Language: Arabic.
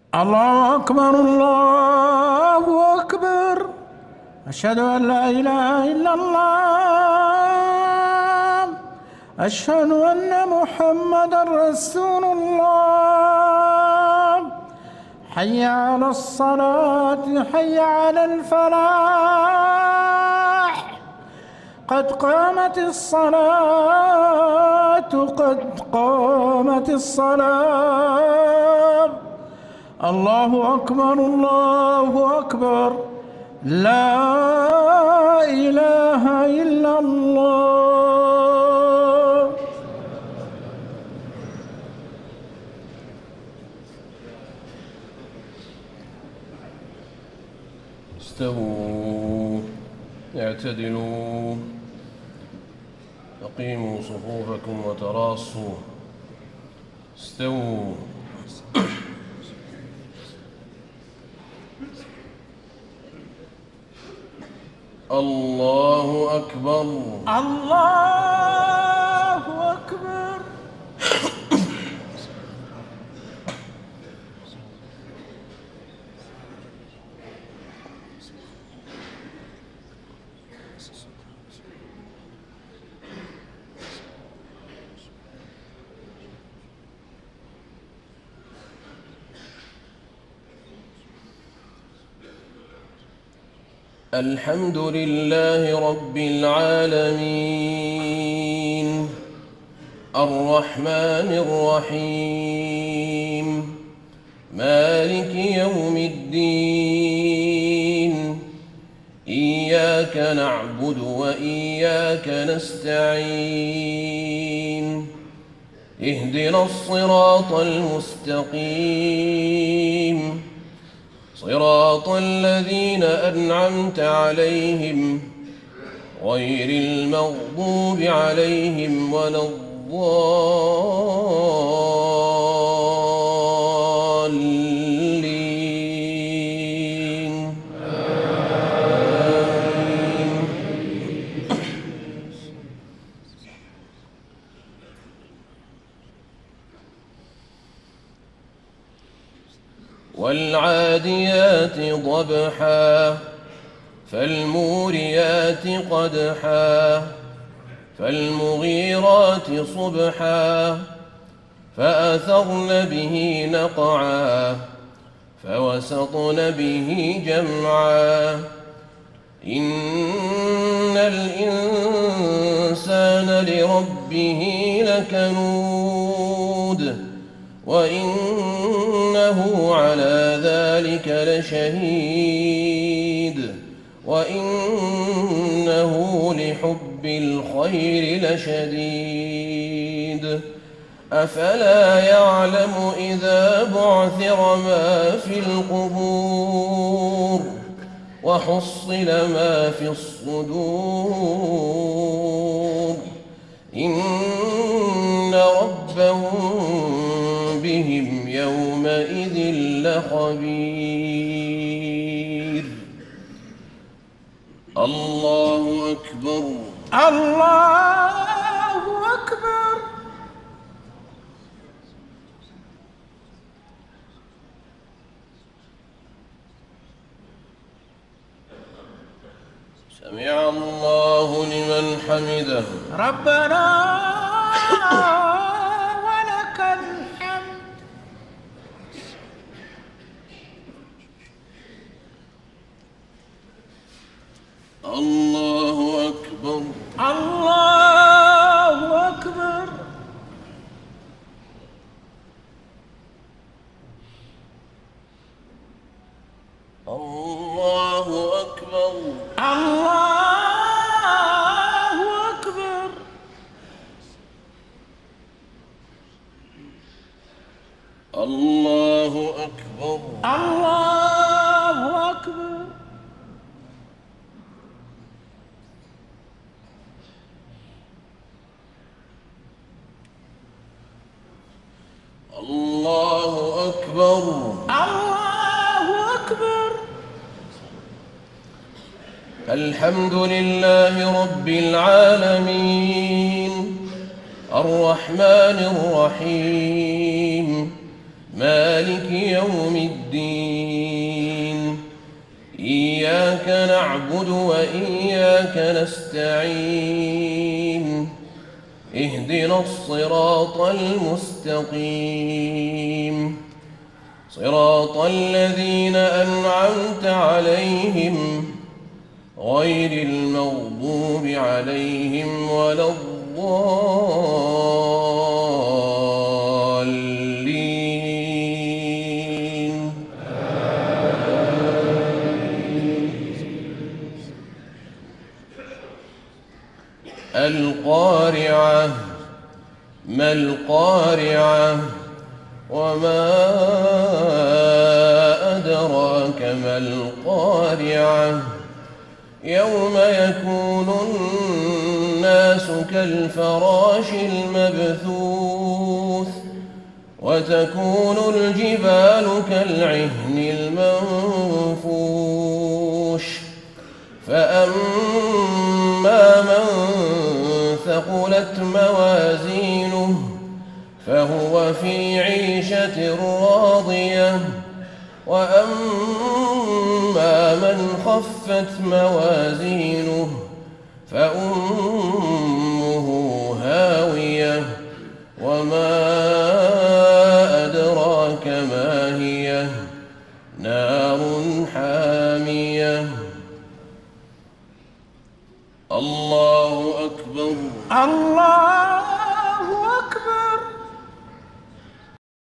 الله أكبر الله أكبر. أشهد أن لا إله إلا الله. أشهد أن محمدا رسول الله. حي على الصلاة، حي على الفلاح. قد قامت الصلاة، قد قامت الصلاة. الله أكبر الله أكبر. لا إله إلا الله. استووا، اعتدلوا، أقيموا صفوفكم وتراصوا. استووا. الله أكبر الله أكبر. الحمد لله رب العالمين، الرحمن الرحيم، مالك يوم الدين. إياك نعبد وإياك نستعين. اهدنا الصراط المستقيم، صراط الذين أنعمت عليهم غير المغضوب عليهم ولا الضالين. آمين. والعاديات ضبحا، فالموريات قدحا، فالمغيرات صبحا، فأثرن به نقعا، فوسطن به جمعا. إن الإنسان لربه لكنود، وإنه على ذلك لشهيد، وإنه لحب الخير لشديد. أفلا يعلم إذا بعثر ما في القبور وحصل ما في الصدور. إن ربهم بهم يومئذ لخبير. الله أكبر الله أكبر. سمع الله لمن حمده. ربنا ولك الحمد. الله أكبر الله أكبر. الله أكبر الله أكبر. الله أكبر الله أكبر. الله أكبر. الله أكبر. الحمد لله رب العالمين، الرحمن الرحيم، مالك يوم الدين إياك نعبد وإياك نستعين اهدنا الصراط المستقيم صراط الذين أنعمت عليهم غير المغضوب عليهم ولا الضالين القارعة ما القارعة وما أدراك ما القارعة يوم يكون الناس كالفراش المبثوث وتكون الجبال كالعهن المنفوش فأما من ثقلت موازينه فهو في عيشة راضية وأما من خفت موازينه فأمه هاوية وما أدراك ما هي نار حامية الله أكبر.